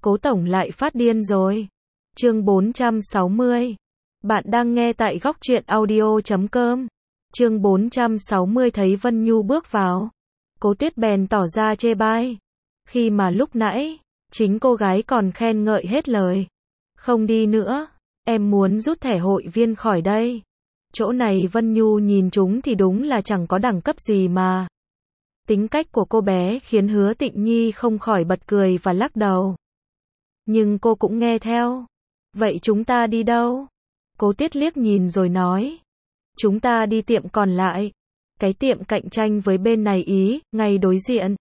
Cố tổng lại phát điên rồi. Chương 460. Bạn đang nghe tại góc truyện audio.com. Chương 460 thấy Vân Nhu bước vào. Cố Tuyết bèn tỏ ra chê bai. Khi mà lúc nãy, chính cô gái còn khen ngợi hết lời. Không đi nữa, em muốn rút thẻ hội viên khỏi đây. Chỗ này Vân Nhu nhìn chúng thì đúng là chẳng có đẳng cấp gì mà. Tính cách của cô bé khiến Hứa Tịnh Nhi không khỏi bật cười và lắc đầu. Nhưng cô cũng nghe theo. Vậy chúng ta đi đâu? Cố Tuyết liếc nhìn rồi nói. Chúng ta đi tiệm còn lại. Cái tiệm cạnh tranh với bên này ý, ngay đối diện.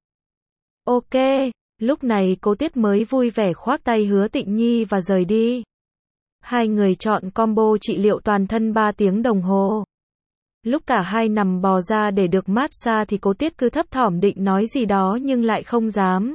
Ok, lúc này Cố Tuyết mới vui vẻ khoác tay Hứa Tịnh Nhi và rời đi. Hai người chọn combo trị liệu toàn thân 3 tiếng đồng hồ. Lúc cả hai nằm bò ra để được massage thì Cố Tuyết cứ thấp thỏm định nói gì đó nhưng lại không dám.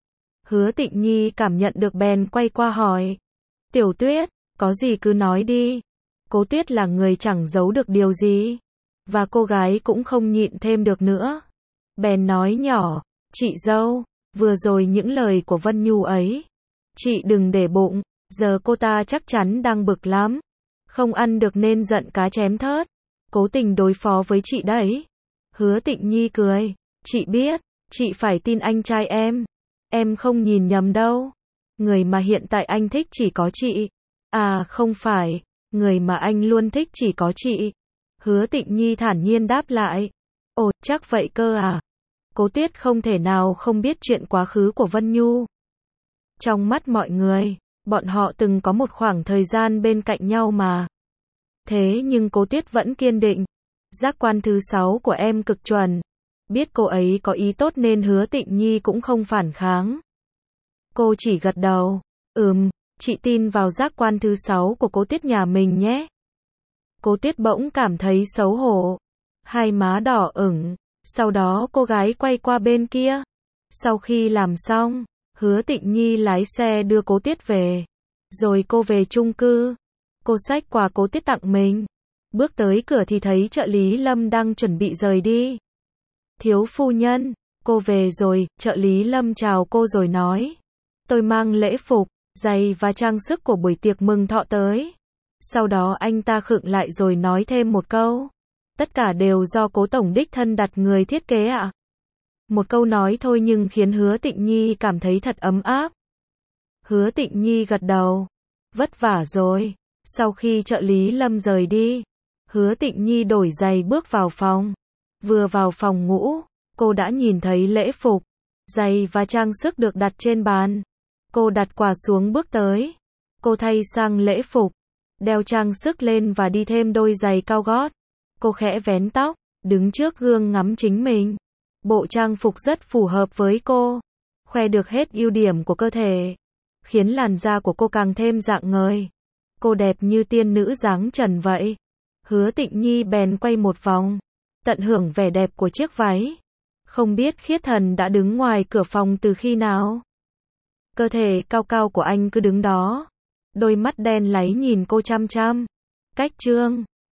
Hứa Tịnh Nhi cảm nhận được bèn quay qua hỏi. Tiểu Tuyết, có gì cứ nói đi. Cố Tuyết là người chẳng giấu được điều gì. Và cô gái cũng không nhịn thêm được nữa. Bèn nói nhỏ, chị dâu, vừa rồi những lời của Vân Nhu ấy. Chị đừng để bụng, giờ cô ta chắc chắn đang bực lắm. Không ăn được nên giận cá chém thớt. Cố tình đối phó với chị đấy. Hứa Tịnh Nhi cười, chị biết, chị phải tin anh trai em. Em không nhìn nhầm đâu. Người mà hiện tại anh thích chỉ có chị. À không phải, người mà anh luôn thích chỉ có chị. Hứa Tịnh Nhi thản nhiên đáp lại. Ồ, chắc vậy cơ à? Cố Tuyết không thể nào không biết chuyện quá khứ của Vân Nhu. Trong mắt mọi người, bọn họ từng có một khoảng thời gian bên cạnh nhau mà. Thế nhưng Cố Tuyết vẫn kiên định. Giác quan thứ 6 của em cực chuẩn. Biết cô ấy có ý tốt nên Hứa Tịnh Nhi cũng không phản kháng. Cô chỉ gật đầu. Chị tin vào giác quan thứ 6 của Cố Tuyết nhà mình nhé. Cố Tuyết bỗng cảm thấy xấu hổ. Hai má đỏ ửng. Sau đó cô gái quay qua bên kia. Sau khi làm xong, Hứa Tịnh Nhi lái xe đưa Cố Tuyết về. Rồi cô về chung cư. Cô xách quà Cố Tuyết tặng mình. Bước tới cửa thì thấy trợ lý Lâm đang chuẩn bị rời đi. Thiếu phu nhân, cô về rồi, trợ lý Lâm chào cô rồi nói. Tôi mang lễ phục, giày và trang sức của buổi tiệc mừng thọ tới. Sau đó anh ta khựng lại rồi nói thêm một câu. Tất cả đều do Cố tổng đích thân đặt người thiết kế ạ. Một câu nói thôi nhưng khiến Hứa Tịnh Nhi cảm thấy thật ấm áp. Hứa Tịnh Nhi gật đầu. Vất vả rồi. Sau khi trợ lý Lâm rời đi, Hứa Tịnh Nhi đổi giày bước vào phòng. Vừa vào phòng ngủ, cô đã nhìn thấy lễ phục, giày và trang sức được đặt trên bàn. Cô đặt quà xuống bước tới. Cô thay sang lễ phục, đeo trang sức lên và đi thêm đôi giày cao gót. Cô khẽ vén tóc, đứng trước gương ngắm chính mình. Bộ trang phục rất phù hợp với cô, khoe được hết ưu điểm của cơ thể, khiến làn da của cô càng thêm rạng ngời. Cô đẹp như tiên nữ dáng trần vậy. Hứa Tịnh Nhi bèn quay một vòng, tận hưởng vẻ đẹp của chiếc váy. Không biết Khiết Thần đã đứng ngoài cửa phòng từ khi nào. Cơ thể cao cao của anh cứ đứng đó, đôi mắt đen láy nhìn cô chăm chăm. Cách chương